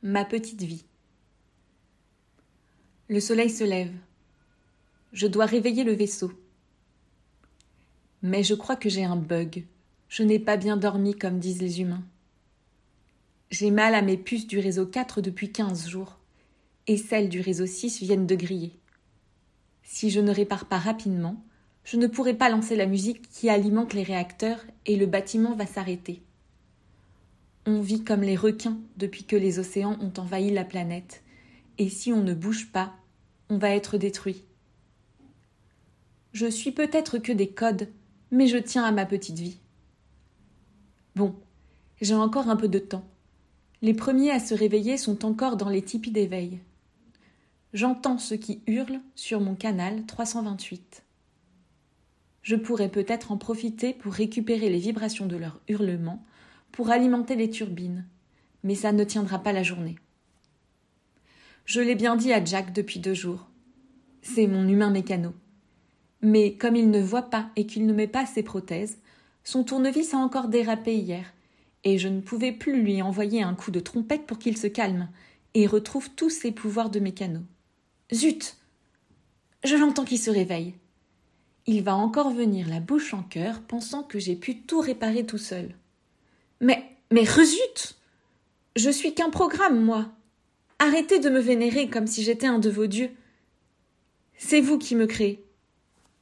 Ma petite vie. Le soleil se lève. Je dois réveiller le vaisseau. Mais je crois que j'ai un bug. Je n'ai pas bien dormi comme disent les humains. J'ai mal à mes puces du réseau 4 depuis 15 jours. Et celles du réseau 6 viennent de griller. Si je ne répare pas rapidement, je ne pourrai pas lancer la musique qui alimente les réacteurs et le bâtiment va s'arrêter. On vit comme les requins depuis que les océans ont envahi la planète, et si on ne bouge pas, on va être détruit. Je suis peut-être que des codes, mais je tiens à ma petite vie. Bon, j'ai encore un peu de temps. Les premiers à se réveiller sont encore dans les tipis d'éveil. J'entends ceux qui hurlent sur mon canal 328. Je pourrais peut-être en profiter pour récupérer les vibrations de leurs hurlements pour alimenter les turbines, mais ça ne tiendra pas la journée. Je l'ai bien dit à Jack depuis 2 jours. C'est mon humain mécano. Mais comme il ne voit pas et qu'il ne met pas ses prothèses, son tournevis a encore dérapé hier, et je ne pouvais plus lui envoyer un coup de trompette pour qu'il se calme et retrouve tous ses pouvoirs de mécano. Zut! Je l'entends qui se réveille. Il va encore venir la bouche en cœur, pensant que j'ai pu tout réparer tout seul. Mais rezut! Je suis qu'un programme, moi. Arrêtez de me vénérer comme si j'étais un de vos dieux. C'est vous qui me créez.